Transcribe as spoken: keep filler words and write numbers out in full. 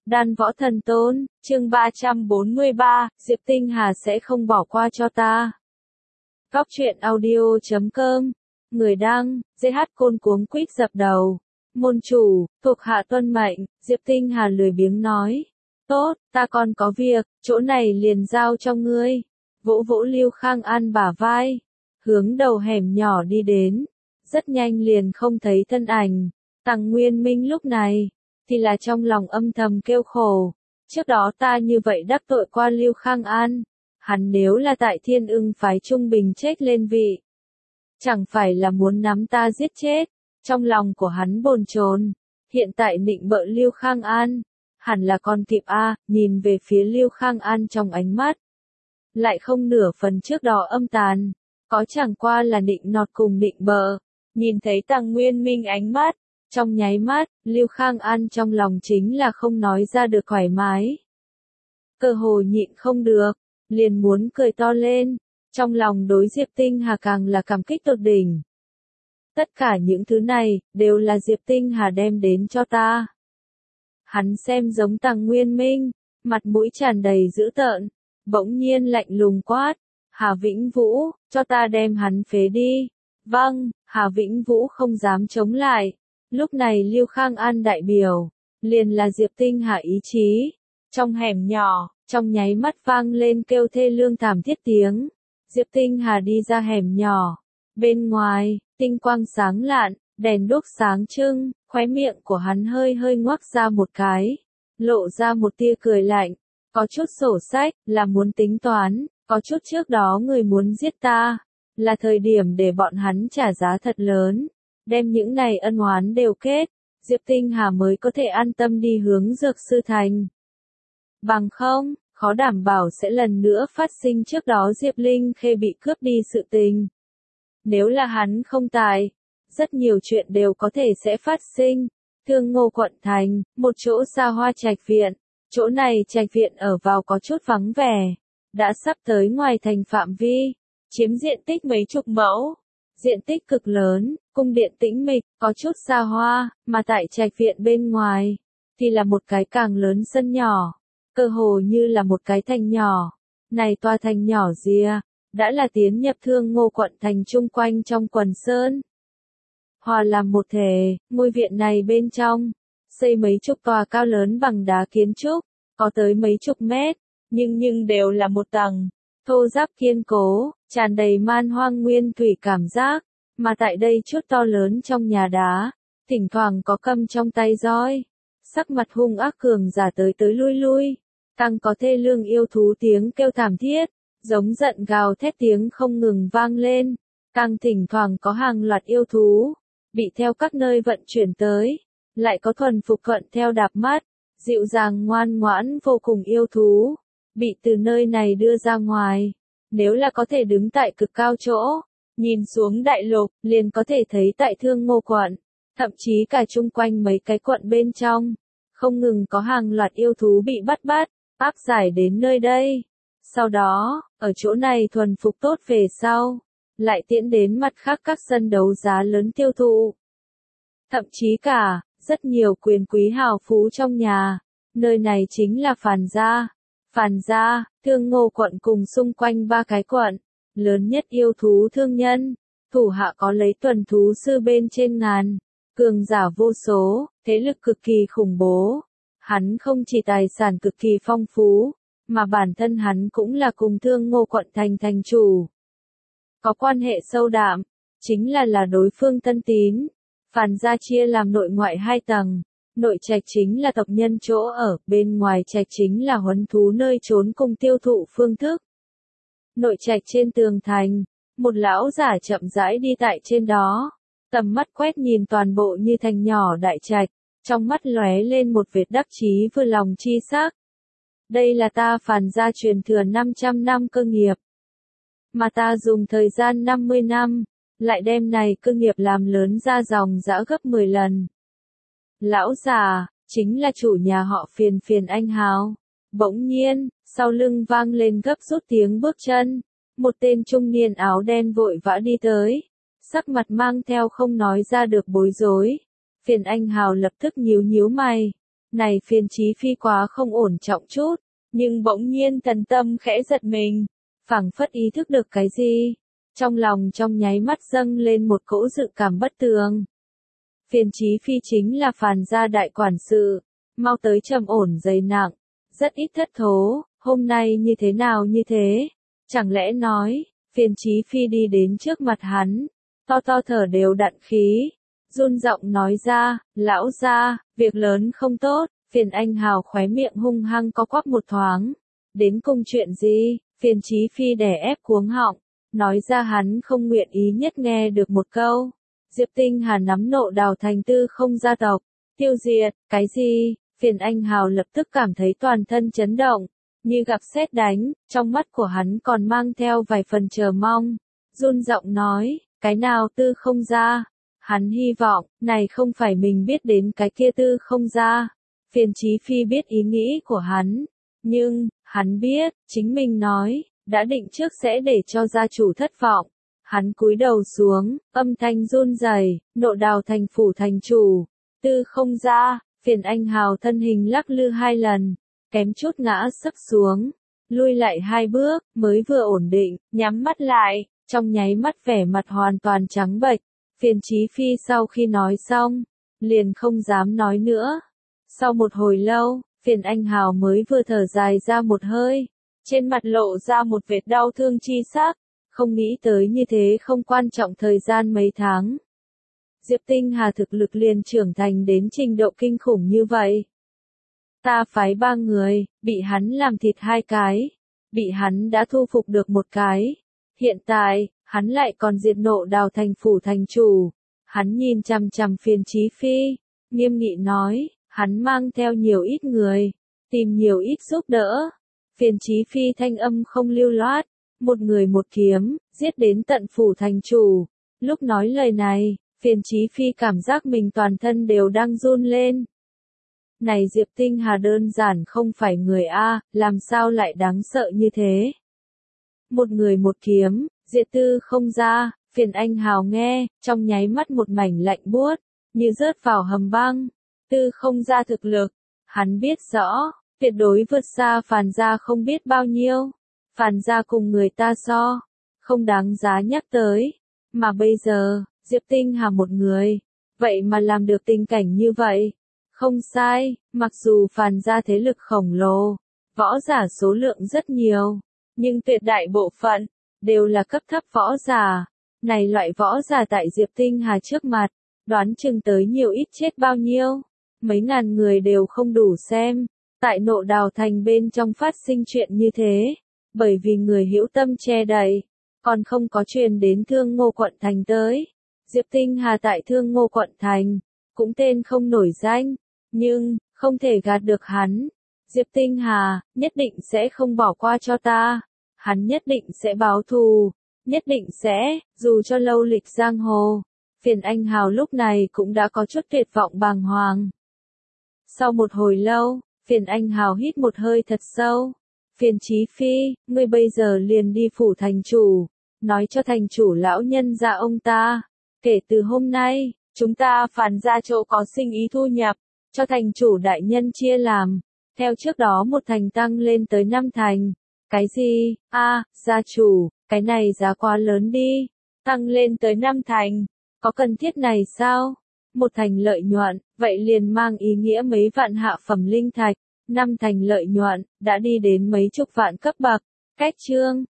Đan Võ Thần Tôn, chương ba trăm bốn mươi ba, Diệp Tinh Hà sẽ không bỏ qua cho ta. Góc truyện audio chấm com, người đăng, giê hát Côn cuống quýt dập đầu. Môn chủ, thuộc hạ tuân mệnh, Diệp Tinh Hà lười biếng nói. Tốt, ta còn có việc, chỗ này liền giao cho ngươi. Vỗ vỗ Lưu Khang An bả vai, hướng đầu hẻm nhỏ đi đến. Rất nhanh liền không thấy thân ảnh. Tằng Nguyên Minh lúc này, thì là trong lòng âm thầm kêu khổ. Trước đó ta như vậy đắc tội qua Lưu Khang An. Hắn nếu là tại Thiên Ưng phái trung bình chết lên vị, chẳng phải là muốn nắm ta giết chết. Trong lòng của hắn bồn chồn. Hiện tại nịnh bợ Lưu Khang An, hẳn là còn kịp a. Nhìn về phía Lưu Khang An trong ánh mắt, lại không nửa phần trước đó âm tàn, có chẳng qua là nịnh nọt cùng nịnh bợ. Nhìn thấy Tằng Nguyên Minh ánh mắt, trong nháy mắt, Lưu Khang An trong lòng chính là không nói ra được thoải mái. Cơ hồ nhịn không được, liền muốn cười to lên, trong lòng đối Diệp Tinh Hà càng là cảm kích tột đỉnh. Tất cả những thứ này, đều là Diệp Tinh Hà đem đến cho ta. Hắn xem giống Tằng Nguyên Minh, mặt mũi tràn đầy dữ tợn, bỗng nhiên lạnh lùng quát, Hà Vĩnh Vũ, cho ta đem hắn phế đi. Vâng, Hà Vĩnh Vũ không dám chống lại. Lúc này Lưu Khang An đại biểu, liền là Diệp Tinh Hà ý chí. Trong hẻm nhỏ, trong nháy mắt vang lên kêu thê lương thảm thiết tiếng. Diệp Tinh Hà đi ra hẻm nhỏ. Bên ngoài, tinh quang sáng lạn, đèn đuốc sáng trưng, khóe miệng của hắn hơi hơi ngoác ra một cái. Lộ ra một tia cười lạnh. Có chút sổ sách, là muốn tính toán, có chút trước đó người muốn giết ta. Là thời điểm để bọn hắn trả giá thật lớn. Đem những này ân oán đều kết, Diệp Tinh Hà mới có thể an tâm đi hướng Dược Sư Thành. Bằng không, khó đảm bảo sẽ lần nữa phát sinh trước đó Diệp Linh Khê bị cướp đi sự tình. Nếu là hắn không tài, rất nhiều chuyện đều có thể sẽ phát sinh. Thương Ngô quận thành, một chỗ xa hoa trạch viện, chỗ này trạch viện ở vào có chút vắng vẻ, đã sắp tới ngoài thành phạm vi, chiếm diện tích mấy chục mẫu. Diện tích cực lớn, cung điện tĩnh mịch, có chút xa hoa, mà tại trạch viện bên ngoài, thì là một cái càng lớn sân nhỏ, cơ hồ như là một cái thành nhỏ. Này tòa thành nhỏ rìa, đã là tiến nhập Thương Ngô quận thành chung quanh trong quần sơn. Hòa làm một thể, ngôi viện này bên trong, xây mấy chục tòa cao lớn bằng đá kiến trúc, có tới mấy chục mét, nhưng nhưng đều là một tầng. Thô ráp kiên cố, tràn đầy man hoang nguyên thủy cảm giác, mà tại đây chút to lớn trong nhà đá, thỉnh thoảng có cầm trong tay roi, sắc mặt hung ác cường giả tới tới lui lui, càng có thê lương yêu thú tiếng kêu thảm thiết, giống giận gào thét tiếng không ngừng vang lên, càng thỉnh thoảng có hàng loạt yêu thú, bị theo các nơi vận chuyển tới, lại có thuần phục thuận theo đạp mắt, dịu dàng ngoan ngoãn vô cùng yêu thú. Bị từ nơi này đưa ra ngoài, nếu là có thể đứng tại cực cao chỗ, nhìn xuống đại lục, liền có thể thấy tại Thương Ngô quận, thậm chí cả chung quanh mấy cái quận bên trong, không ngừng có hàng loạt yêu thú bị bắt bắt, áp giải đến nơi đây. Sau đó, ở chỗ này thuần phục tốt về sau, lại tiễn đến mặt khác các sân đấu giá lớn tiêu thụ. Thậm chí cả, rất nhiều quyền quý hào phú trong nhà, nơi này chính là Phàn gia. Phàn gia, Thương Ngô quận cùng xung quanh ba cái quận, lớn nhất yêu thú thương nhân, thủ hạ có lấy tuần thú sư bên trên ngàn, cường giả vô số, thế lực cực kỳ khủng bố. Hắn không chỉ tài sản cực kỳ phong phú, mà bản thân hắn cũng là cùng Thương Ngô quận thành thành chủ. Có quan hệ sâu đậm, chính là là đối phương thân tín. Phàn gia chia làm nội ngoại hai tầng. Nội trạch chính là tộc nhân chỗ ở, bên ngoài trạch chính là huấn thú nơi trốn cùng tiêu thụ phương thức. Nội trạch trên tường thành, một lão giả chậm rãi đi tại trên đó, tầm mắt quét nhìn toàn bộ như thành nhỏ đại trạch, trong mắt lóe lên một vệt đắc chí vừa lòng chi sắc. Đây là ta Phàn gia truyền thừa năm trăm năm cơ nghiệp, mà ta dùng thời gian năm mươi năm, lại đem này cơ nghiệp làm lớn ra dòng dã gấp mười lần. Lão già, chính là chủ nhà họ Phiền Phiền anh hào. Bỗng nhiên, sau lưng vang lên gấp rút tiếng bước chân. Một tên trung niên áo đen vội vã đi tới. Sắc mặt mang theo không nói ra được bối rối. Phiền anh hào lập tức nhíu nhíu mày. Này phiền Chí Phi quá không ổn trọng chút, nhưng bỗng nhiên thần tâm khẽ giật mình, phảng phất ý thức được cái gì, trong lòng trong nháy mắt dâng lên một cỗ dự cảm bất tường. Phiền Chí Phi chính là Phàn gia đại quản sự, mau tới trầm ổn dày nặng, rất ít thất thố, hôm nay như thế nào như thế, chẳng lẽ nói, Phiền Chí Phi đi đến trước mặt hắn, to to thở đều đặn khí, run giọng nói ra, lão gia, việc lớn không tốt. Phiền Anh Hào khóe miệng hung hăng có quắp một thoáng, đến cùng chuyện gì, Phiền Chí Phi đè ép cuống họng, nói ra hắn không nguyện ý nhất nghe được một câu. Diệp Tinh Hà nắm nộ đào thành tư không gia tộc, tiêu diệt, cái gì, Phiền Anh Hào lập tức cảm thấy toàn thân chấn động, như gặp sét đánh, trong mắt của hắn còn mang theo vài phần chờ mong, run giọng nói, cái nào tư không gia, hắn hy vọng, này không phải mình biết đến cái kia tư không gia. Phiền Chí Phi biết ý nghĩ của hắn, nhưng, hắn biết, chính mình nói, đã định trước sẽ để cho gia chủ thất vọng. Hắn cúi đầu xuống, âm thanh run rẩy, nộ đào thành phủ thành chủ, tư không gia, Phiền Anh Hào thân hình lắc lư hai lần, kém chút ngã sấp xuống, lui lại hai bước, mới vừa ổn định, nhắm mắt lại, trong nháy mắt vẻ mặt hoàn toàn trắng bệch. Phiền Chí Phi sau khi nói xong, liền không dám nói nữa. Sau một hồi lâu, Phiền Anh Hào mới vừa thở dài ra một hơi, trên mặt lộ ra một vệt đau thương chi sắc, không nghĩ tới như thế không quan trọng thời gian mấy tháng. Diệp Tinh Hà thực lực liền trưởng thành đến trình độ kinh khủng như vậy. Ta phái ba người, bị hắn làm thịt hai cái, bị hắn đã thu phục được một cái. Hiện tại, hắn lại còn diệt nộ đào thành phủ thành chủ. Hắn nhìn chằm chằm Phiền Chí Phi, nghiêm nghị nói, hắn mang theo nhiều ít người, tìm nhiều ít giúp đỡ. Phiền Chí Phi thanh âm không lưu loát, một người một kiếm, giết đến tận phủ thành chủ. Lúc nói lời này, Phiền Chí Phi cảm giác mình toàn thân đều đang run lên. Này Diệp Tinh Hà đơn giản không phải người A, làm sao lại đáng sợ như thế? Một người một kiếm, diệt tư không ra, Phiền Anh Hào nghe, trong nháy mắt một mảnh lạnh buốt, như rớt vào hầm băng. Tư không ra thực lực, hắn biết rõ, tuyệt đối vượt xa Phàn gia không biết bao nhiêu. Phàn gia cùng người ta so, không đáng giá nhắc tới. Mà bây giờ, Diệp Tinh Hà một người, vậy mà làm được tình cảnh như vậy. Không sai, mặc dù Phàn gia thế lực khổng lồ, võ giả số lượng rất nhiều, nhưng tuyệt đại bộ phận, đều là cấp thấp võ giả. Này loại võ giả tại Diệp Tinh Hà trước mặt, đoán chừng tới nhiều ít chết bao nhiêu. Mấy ngàn người đều không đủ xem. Tại nộ đào thành bên trong phát sinh chuyện như thế, bởi vì người hữu tâm che đậy, còn không có truyền đến Thương Ngô quận thành tới. Diệp Tinh Hà tại Thương Ngô quận thành, cũng tên không nổi danh, nhưng, không thể gạt được hắn. Diệp Tinh Hà, nhất định sẽ không bỏ qua cho ta. Hắn nhất định sẽ báo thù, nhất định sẽ, dù cho lâu lịch giang hồ. Phiền Anh Hào lúc này cũng đã có chút tuyệt vọng bàng hoàng. Sau một hồi lâu, Phiền Anh Hào hít một hơi thật sâu. Phiền Chí Phi, ngươi bây giờ liền đi phủ thành chủ, nói cho thành chủ lão nhân gia ông ta. Kể từ hôm nay, chúng ta Phàn gia chỗ có sinh ý thu nhập, cho thành chủ đại nhân chia làm. Theo trước đó một thành tăng lên tới năm thành. Cái gì? A, à, gia chủ, cái này giá quá lớn đi. Tăng lên tới năm thành. Có cần thiết này sao? Một thành lợi nhuận, vậy liền mang ý nghĩa mấy vạn hạ phẩm linh thạch. Năm thành lợi nhuận, đã đi đến mấy chục vạn cấp bậc. Cách chương.